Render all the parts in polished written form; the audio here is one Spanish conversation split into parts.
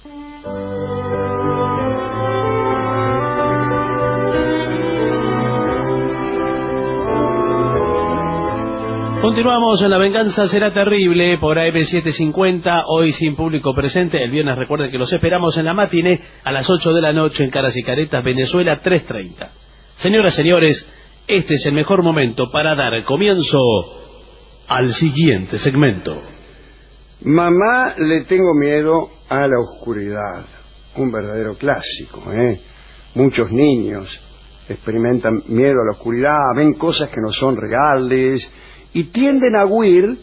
Continuamos en La Venganza Será Terrible por AM750, hoy sin público presente. El viernes recuerden que los esperamos en la matiné a las 8 de la noche en Caras y Caretas, Venezuela 3:30. Señoras, señores, este es el mejor momento para dar comienzo al siguiente segmento. Mamá, le tengo miedo a la oscuridad. Un verdadero clásico, ¿eh? Muchos niños experimentan miedo a la oscuridad, ven cosas que no son reales y tienden a huir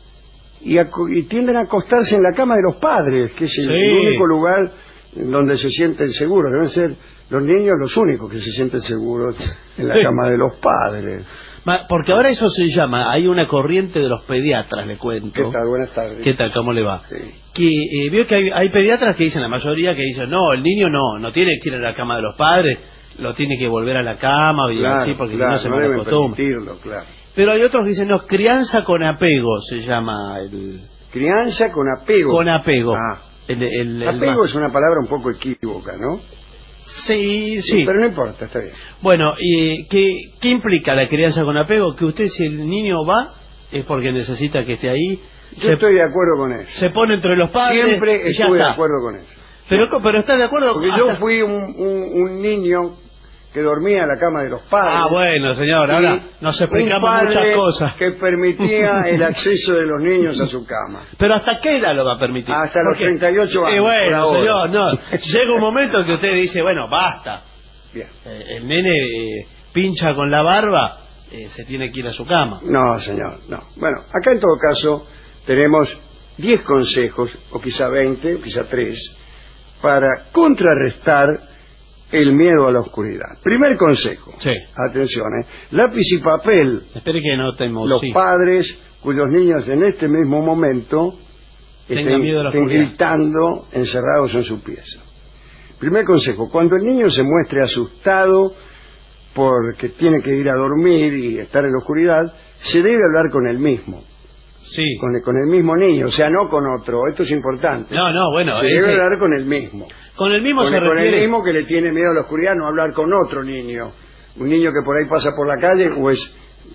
y tienden a acostarse en la cama de los padres, que es el único lugar donde se sienten seguros. Deben ser los niños los únicos que se sienten seguros en la cama de los padres. Porque ahora eso se llama, hay una corriente de los pediatras, le cuento. ¿Qué tal? Buenas tardes. ¿Qué tal? ¿Cómo le va? Sí. Que veo que hay pediatras que dicen, la mayoría que dicen, no, el niño no tiene que ir a la cama de los padres, lo tiene que volver a la cama y así, porque si no se no deben malacostumbra. permitirlo, claro. Pero hay otros que dicen, no, crianza con apego se llama el... Crianza con apego. Con apego. Ah. El apego es una palabra un poco equívoca, ¿no? Sí. Pero no importa, está bien. Bueno, ¿y qué implica la crianza con apego? Que usted, si el niño va, es porque necesita que esté ahí. Yo estoy de acuerdo con eso. Se pone entre los padres. Siempre estuve de acuerdo con eso. Pero ¿está de acuerdo? Porque yo fui un niño que dormía en la cama de los padres. Ah, bueno, señor, ahora nos explicamos muchas cosas. Que permitía el acceso de los niños a su cama. ¿Pero hasta qué edad lo va a permitir? Hasta los 38 años. Bueno, señor, no. Llega un momento que usted dice, bueno, basta. Bien. El nene pincha con la barba, se tiene que ir a su cama. No, señor, no. Bueno, acá en todo caso tenemos 10 consejos, o quizá 20, o quizá 3, para contrarrestar el miedo a la oscuridad. Primer consejo. Sí. Atención, lápiz y papel. Espere que notemos. Los padres cuyos niños en este mismo momento tengan miedo a la oscuridad, gritando encerrados en su pieza. Primer consejo. Cuando el niño se muestre asustado porque tiene que ir a dormir y estar en la oscuridad, se debe hablar con él mismo. Sí. Con el mismo niño, o sea, no con otro. Esto es importante. No, bueno. Se debe hablar con el mismo. Con el mismo se refiere... Con el mismo que le tiene miedo a la oscuridad, no hablar con otro niño. Un niño que por ahí pasa por la calle o es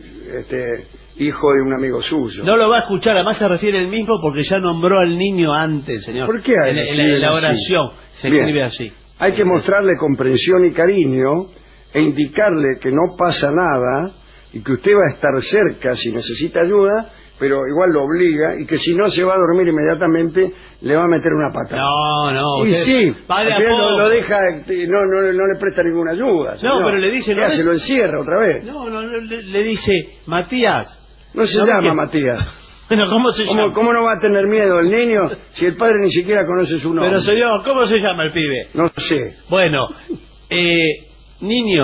hijo de un amigo suyo. No lo va a escuchar, además se refiere el mismo porque ya nombró al niño antes, señor. ¿Por qué? En la oración se escribe así. Hay que mostrarle comprensión y cariño e indicarle que no pasa nada y que usted va a estar cerca si necesita ayuda, pero igual lo obliga, y que si no se va a dormir inmediatamente le va a meter una patada. No. Y sí, lo deja, no le presta ninguna ayuda. No, pero le dice... ¿Qué hace? ¿Lo encierra otra vez? No, le dice, Matías. No se llama Matías. Bueno, ¿cómo se llama? ¿Cómo no va a tener miedo el niño si el padre ni siquiera conoce su nombre? Pero señor, ¿cómo se llama el pibe? No sé. Bueno, niño.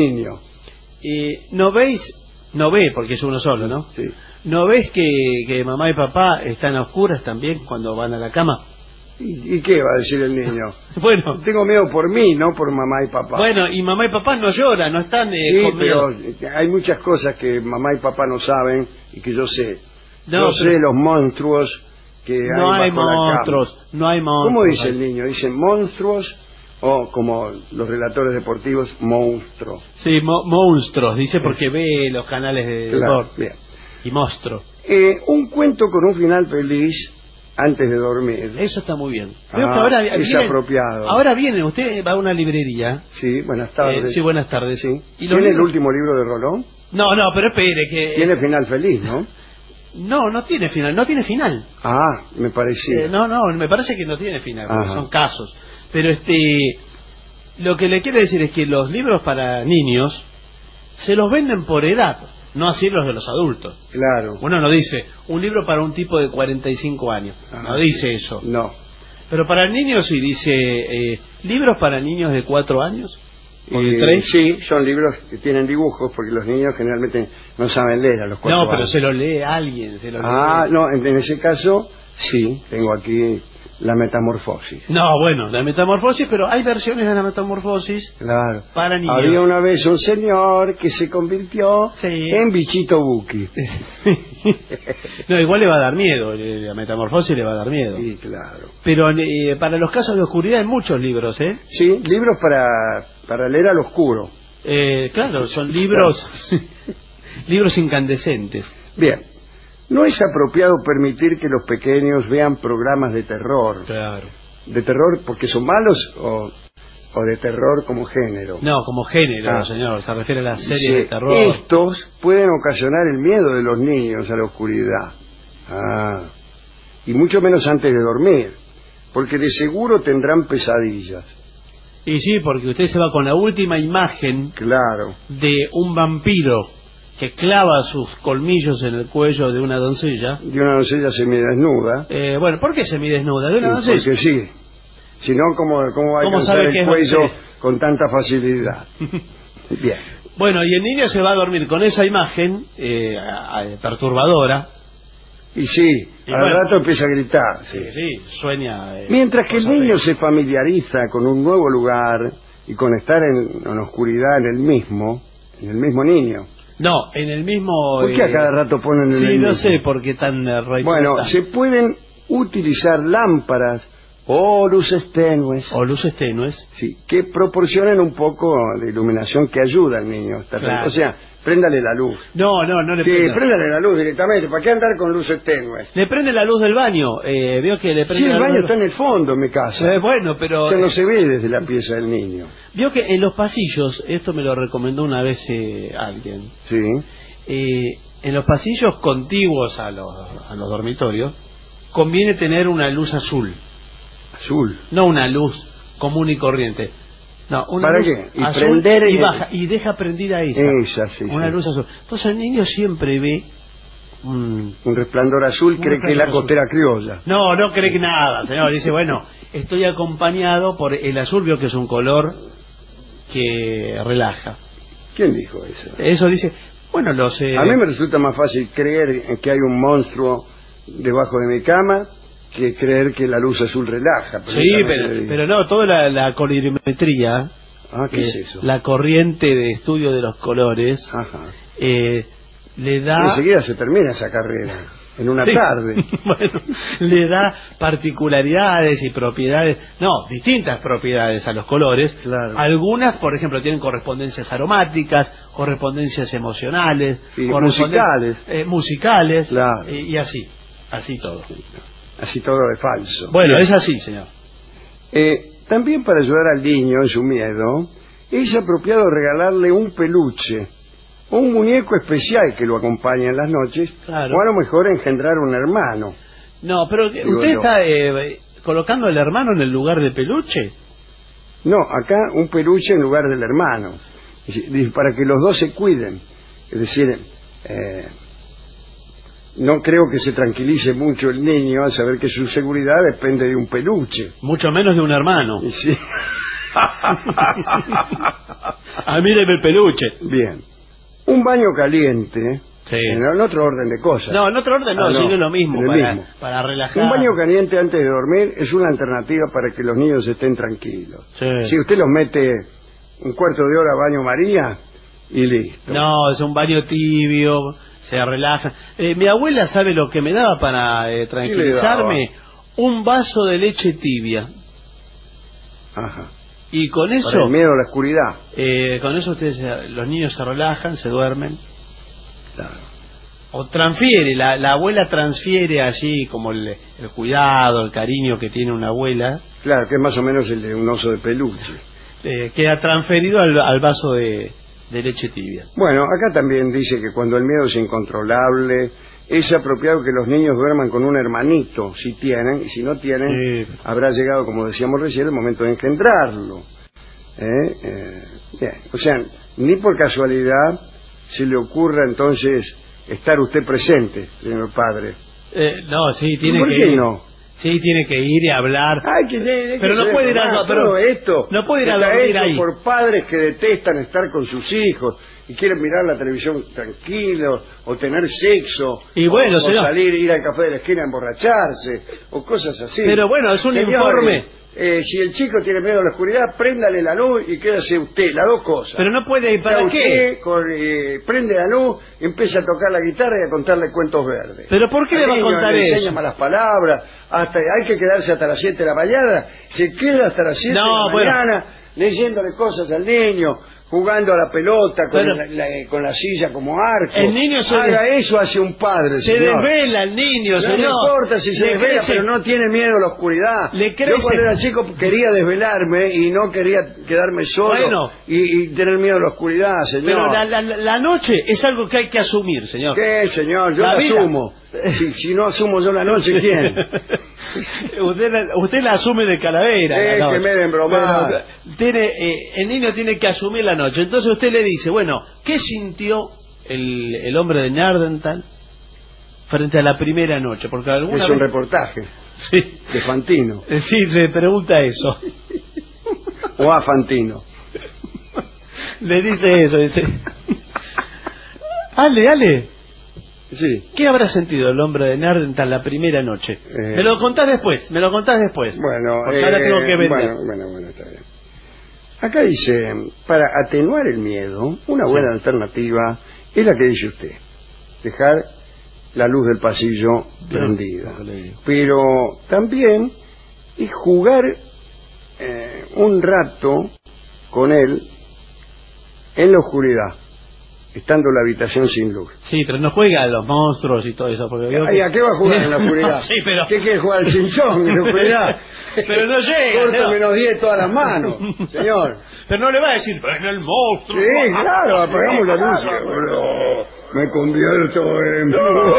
¿No veis? No ve, porque es uno solo, ¿no? Sí. ¿No ves que mamá y papá están a oscuras también cuando van a la cama? ¿Y qué va a decir el niño? Bueno, tengo miedo por mí, no por mamá y papá. Bueno, y mamá y papá no lloran, no están con pero miedo. Hay muchas cosas que mamá y papá no saben y que yo sé. Yo sé los monstruos que no hay hay bajo monstruos, la cama. No hay monstruos. ¿Cómo dice el niño? ¿Dicen monstruos o, como los relatores deportivos, monstruo? Sí, monstruos, dice porque ve los canales de deporte. Bien. Y monstruo. Un cuento con un final feliz antes de dormir. Eso está muy bien. Veo que ahora es apropiado. Ahora viene, usted va a una librería. Sí, buenas tardes. Sí, buenas tardes. Sí. ¿Y ¿Tiene el último libro de Rolón? No, pero espere que... Tiene final feliz, ¿no? No tiene final, no tiene final. Ah, me parecía. No, me parece que no tiene final, porque son casos. Pero lo que le quiero decir es que los libros para niños se los venden por edad. No así los de los adultos. Claro. Uno no dice, un libro para un tipo de 45 años. No dice eso. No. Pero para niños sí dice, libros para niños de 4 años. Sí, son libros que tienen dibujos, porque los niños generalmente no saben leer a los 4 años. No, pero se lo lee alguien. No, en ese caso, sí, tengo aquí La Metamorfosis. No, bueno, La Metamorfosis, pero hay versiones de La Metamorfosis para niños. Había una vez un señor que se convirtió en Bichito Buki. No, igual le va a dar miedo, la metamorfosis le va a dar miedo. Sí, claro. Pero para los casos de oscuridad hay muchos libros, ¿eh? Sí, libros para leer al oscuro. Claro, son libros libros incandescentes. Bien, no es apropiado permitir que los pequeños vean programas de terror. Claro. ¿De terror porque son malos o de terror como género? No, como género, señor, se refiere a las series Sí, de terror. estos pueden ocasionar el miedo de los niños a la oscuridad. Y mucho menos antes de dormir, porque de seguro tendrán pesadillas. Y sí, porque usted se va con la última imagen Claro. de un vampiro que clava sus colmillos en el cuello de una doncella. De una doncella semidesnuda. Bueno, ¿por qué semidesnuda? ¿De una doncella? Porque sí. Si no, ¿cómo va a ¿Cómo alcanzar sabe que el es cuello doncella? con tanta facilidad? Bien. Bueno, y el niño se va a dormir con esa imagen perturbadora. Y sí, Y al bueno, rato empieza a gritar. Sí. Sí, sueña. Mientras que el cosas niño feas. se familiariza con un nuevo lugar y con estar en oscuridad en el mismo niño. No, en el mismo... ¿Por qué a cada rato ponen en el Sí, mismo? no sé por qué tan... Bueno, se pueden utilizar lámparas o luces tenues. O luces tenues. Sí, que proporcionen un poco de iluminación que ayuda al niño. Claro. O sea, préndale la luz. No le Sí, prende. préndale la luz directamente. ¿Para qué andar con luces tenues? Le prende la luz del baño. Veo que le prende Sí, la el luz baño del- está en el fondo, en mi casa. Bueno, pero... O sea, no se ve desde la pieza del niño. Vio que en los pasillos, esto me lo recomendó una vez alguien, Sí. en los pasillos contiguos a los dormitorios, conviene tener una luz azul, Azul. no una luz común y corriente. No, una ¿Para luz qué? Y azul prender y el- baja, y deja prendida Esa, sí, una sí. luz azul. Entonces el niño siempre ve Un resplandor azul, cree que es la resplandor costera criolla. No cree que nada, señor. Dice, bueno, estoy acompañado por el azul, veo que es un color que relaja. ¿Quién dijo eso? Eso dice, bueno, los... A mí me resulta más fácil creer en que hay un monstruo debajo de mi cama que creer que la luz azul relaja. Sí, pero no, toda la colorimetría, ¿Qué es eso? la corriente de estudio de los colores, Ajá. le da... Enseguida se termina esa carrera, en una Sí. tarde. Bueno, le da particularidades y propiedades, distintas propiedades a los colores. Claro. Algunas, por ejemplo, tienen correspondencias aromáticas, correspondencias emocionales, Sí, musicales. musicales, Claro. y así todo. Así todo de falso. Bueno, Bien. es así, señor. También para ayudar al niño en su miedo, es apropiado regalarle un peluche o un muñeco especial que lo acompañe en las noches, Claro. o a lo mejor engendrar un hermano. No, pero Digo usted yo. está colocando al hermano en el lugar de peluche. No, acá un peluche en lugar del hermano, es decir, para que los dos se cuiden. Es decir, no creo que se tranquilice mucho el niño al saber que su seguridad depende de un peluche. Mucho menos de un hermano. Y sí. Míreme el peluche. Bien. Un baño caliente, Sí. en otro orden de cosas. No, en otro orden no, sino lo mismo, en el mismo. para relajar. Un baño caliente antes de dormir es una alternativa para que los niños estén tranquilos. Sí. Si usted los mete un cuarto de hora a baño María y listo. No, es un baño tibio, se relaja. Mi abuela sabe lo que me daba para tranquilizarme, un vaso de leche tibia. Ajá. Y con eso, Para el miedo a la oscuridad. con eso los niños se relajan, se duermen. Claro. O transfiere, la abuela transfiere allí como el cuidado, el cariño que tiene una abuela, Claro, que es más o menos el de un oso de peluche. queda transferido al vaso de leche tibia. Bueno, acá también dice que cuando el miedo es incontrolable, es apropiado que los niños duerman con un hermanito, si tienen, y si no tienen, Sí. habrá llegado, como decíamos recién, el momento de engendrarlo. Bien. O sea, ni por casualidad se le ocurra entonces estar usted presente, señor padre. No, sí, tiene ¿Por que qué ir. no? Sí, tiene que ir y hablar. Ay, Pero no puede ir a- pero todo esto no puede ir a está dormir hecho ahí. por padres que detestan estar con sus hijos y quieren mirar la televisión tranquilo, o tener sexo, y bueno, o salir, ir al café de la esquina a emborracharse, o cosas así. Pero bueno, es un informe. Si el chico tiene miedo a la oscuridad, préndale la luz y quédese usted, las dos cosas. Pero no puede, ¿para qué? Prende la luz, empieza a tocar la guitarra y a contarle cuentos verdes. ¿Pero por qué le va a contar le eso? enseña malas palabras, hay que quedarse hasta las 7 de la mañana, se queda hasta las 7 de la mañana leyéndole cosas al niño, jugando a la pelota con la silla como arco. El niño haga eso hacia un padre, se señor. Desvela el niño, no señor. No importa si se desvela, pero no tiene miedo a la oscuridad. Yo cuando era chico quería desvelarme y no quería quedarme solo y tener miedo a la oscuridad, señor. Pero la noche es algo que hay que asumir, señor. ¿Qué, señor? Yo la asumo. Si no asumo yo la noche, ¿quién? usted la asume de calavera. Que me den bromar. El niño tiene que asumir la noche. Entonces usted le dice, bueno, ¿qué sintió el hombre de Neandertal frente a la primera noche? Porque alguna es un reportaje de Fantino. Sí, se pregunta eso. O a Fantino. Le dice eso, dice. Ale. Sí. ¿Qué habrá sentido el hombre de Neandertal la primera noche? Me lo contás después. Bueno, porque ahora tengo que vender. Bueno, está bien. Acá dice, para atenuar el miedo, una buena alternativa es la que dice usted. Dejar la luz del pasillo prendida. Pero también es jugar un rato con él en la oscuridad, estando la habitación sin luz. Sí, pero no juega a los monstruos y todo eso. Porque ¿A qué va a jugar en la oscuridad? Sí, pero... ¿Qué quiere jugar al chinchón en la oscuridad? Pero no llega. Corto menos 10 todas las manos, señor. Pero no le va a decir, pero es el monstruo. Sí, claro, apagamos la luz. Me convierto en...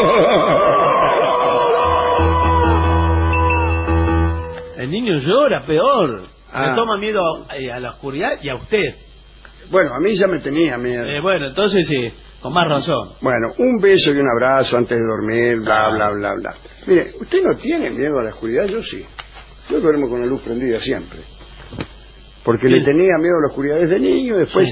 El niño llora, peor. Le toma miedo a la oscuridad y a usted. Bueno, a mí ya me tenía miedo. Bueno, entonces sí, con más razón. Bueno, un beso y un abrazo antes de dormir, bla. Mire, ¿usted no tiene miedo a la oscuridad? Yo sí. Yo duermo con la luz prendida siempre. Porque le tenía miedo a la oscuridad desde niño, después,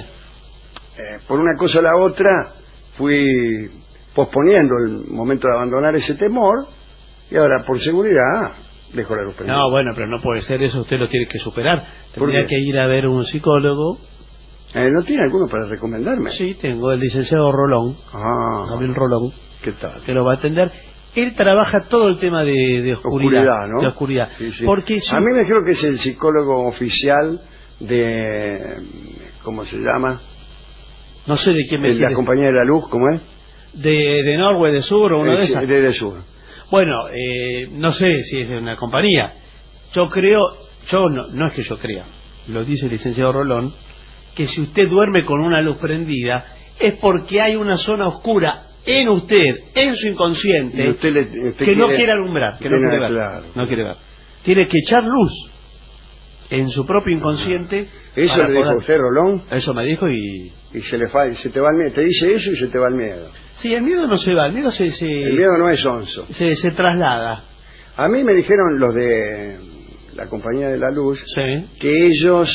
por una cosa o la otra, fui posponiendo el momento de abandonar ese temor, y ahora, por seguridad, dejo la luz prendida. No, bueno, pero no puede ser eso, usted lo tiene que superar. Tendría que ir a ver un psicólogo. ¿No tiene alguno para recomendarme? Sí, tengo el licenciado Rolón, Gabriel Rolón, ¿qué tal? Que lo va a atender. Él trabaja todo el tema de oscuridad, ¿no? De oscuridad. Sí. Porque a mí me creo que es el psicólogo oficial de... ¿cómo se llama? No sé de quién me la compañía de la luz, ¿cómo es? De Norway, de Sur, o uno de esas. De Sur. Bueno, no sé si es de una compañía. Yo creo, no es que yo crea, lo dice el licenciado Rolón, que si usted duerme con una luz prendida es porque hay una zona oscura en usted, en su inconsciente, usted que no quiere alumbrar, que no quiere ver. Claro. No quiere ver. Tiene que echar luz en su propio inconsciente. ¿Eso le dijo a usted, Rolón? Eso me dijo y se te va el miedo. Te dice eso y se te va el miedo. Sí, el miedo no se va, el miedo el miedo no es onzo. Se traslada. A mí me dijeron los de la compañía de la luz que ellos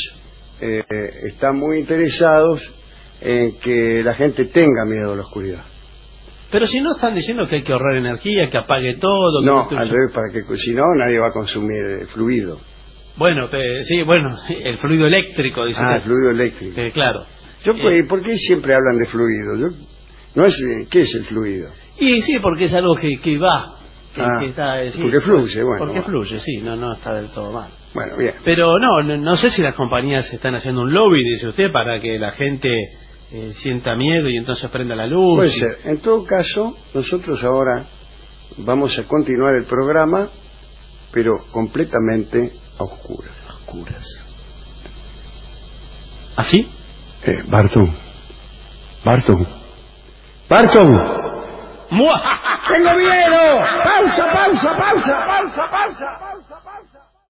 están muy interesados en que la gente tenga miedo a la oscuridad. Pero si no están diciendo que hay que ahorrar energía, que apague todo. No, al revés, para que si no nadie va a consumir fluido. Bueno, el fluido eléctrico, dice usted. El fluido eléctrico. Claro. ¿Por qué siempre hablan de fluido? ¿Qué es el fluido? Y sí, porque es algo que va. Que está, porque fluye, Porque fluye, sí, no está del todo mal. Bueno, bien. Pero no sé si las compañías están haciendo un lobby, dice usted, para que la gente sienta miedo y entonces prenda la luz. Puede ser. En todo caso, nosotros ahora vamos a continuar el programa, pero completamente a oscuras. ¿Así? Bartón. ¡Tengo miedo! ¡Pausa!